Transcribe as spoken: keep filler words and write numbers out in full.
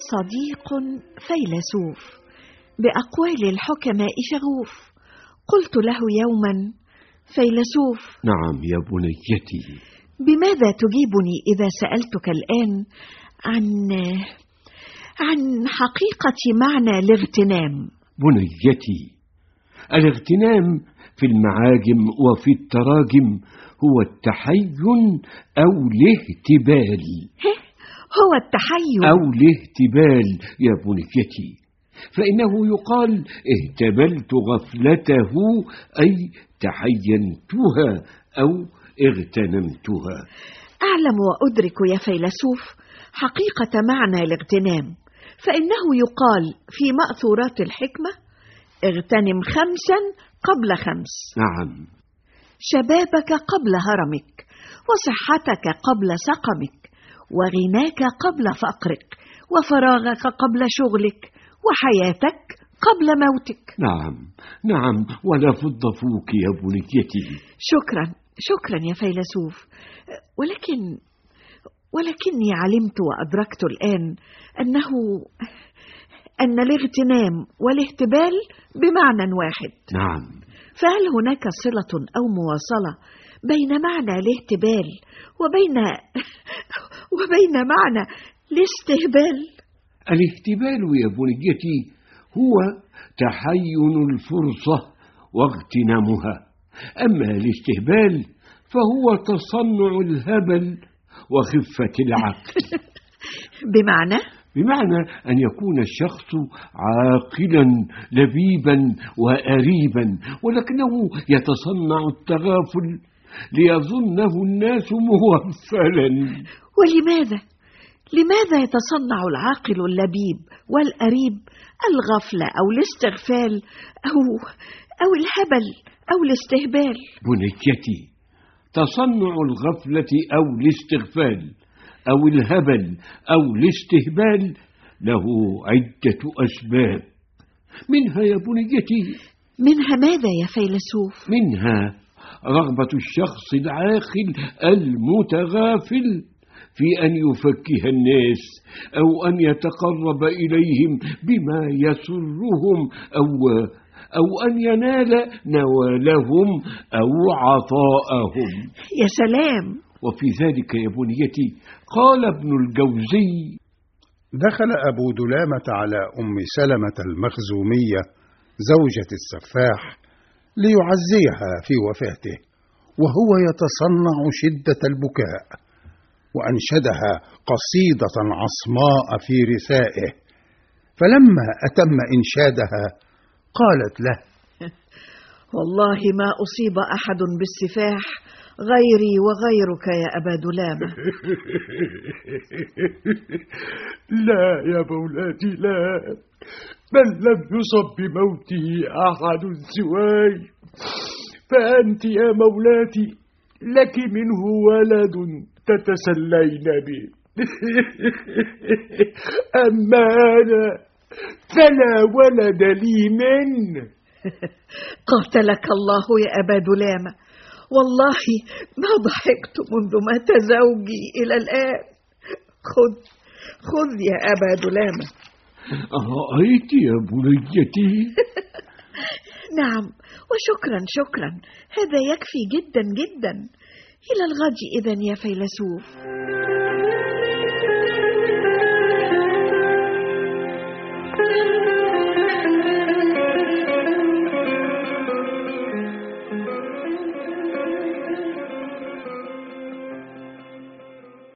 صديق فيلسوف بأقوال الحكماء شغوف. قلت له يوما: فيلسوف. نعم يا بنيتي. بماذا تجيبني إذا سألتك الآن عن عن حقيقة معنى الاغتنام؟ بنيتي، الاغتنام في المعاجم وفي التراجم هو التحين أو الاهتبال. هو التحين أو الاهتبال يا بنيتي، فإنه يقال اهتبلت غفلته، أي تحينتها أو اغتنمتها. أعلم وأدرك يا فيلسوف حقيقة معنى الاغتنام، فإنه يقال في مأثورات الحكمة: اغتنم خمسا قبل خمس. نعم. شبابك قبل هرمك، وصحتك قبل سقمك، وغناك قبل فقرك، وفراغك قبل شغلك، وحياتك قبل موتك. نعم نعم، ولا فض فوك يا بنيتي. شكرا شكرا يا فيلسوف، ولكن ولكني علمت وأدركت الآن أنه أن الاغتنام والاهتبال بمعنى واحد. نعم. فهل هناك صلة أو مواصلة بين معنى الاهتبال وبين وبين معنى الاستهبال؟ الاهتبال يا بنيتي هو تحين الفرصة واغتنامها، أما الاستهبال فهو تصنع الهبل وخفة العقل. بمعنى؟ بمعنى أن يكون الشخص عاقلا لبيبا وأريبا، ولكنه يتصنع التغافل ليظنه الناس مغفلا. ولماذا؟ لماذا يتصنع العاقل اللبيب والأريب الغفلة أو الاستغفال أو, أو الهبل أو الاستهبال؟ بنيتي، تصنع الغفلة أو الاستغفال أو الهبل أو الاستهبال له عدة أسباب. منها يا بنيتي. منها ماذا يا فيلسوف؟ منها رغبة الشخص العاقل المتغافل في أن يفكه الناس أو أن يتقرب إليهم بما يسرهم أو أو أن ينال نوالهم أو عطاءهم. يا سلام. وفي ذلك يا بنيتي قال ابن الجوزي: دخل أبو دلامة على أم سلمة المخزومية زوجة السفاح ليعزيها في وفاته، وهو يتصنع شدة البكاء، وأنشدها قصيدة عصماء في رثائه. فلما أتم إنشادها قالت له: والله ما أصيب أحد بالسفاح غيري وغيرك يا أبا دلامة. لا يا مولاتي، لا، بل لم يصب بموته أحد سواي، فأنت يا مولاتي لك منه ولد تتسلين به، أما أنا فلا ولد لي منه. قاتلك الله يا أبا دلامة، والله ما ضحكت منذ مات زوجي إلى الآن. خذ خذ يا أبا دلامة. رأيت يا بنيتي؟ نعم، وشكرا شكرا، هذا يكفي جدا جدا. إلى الغد إذن يا فيلسوف.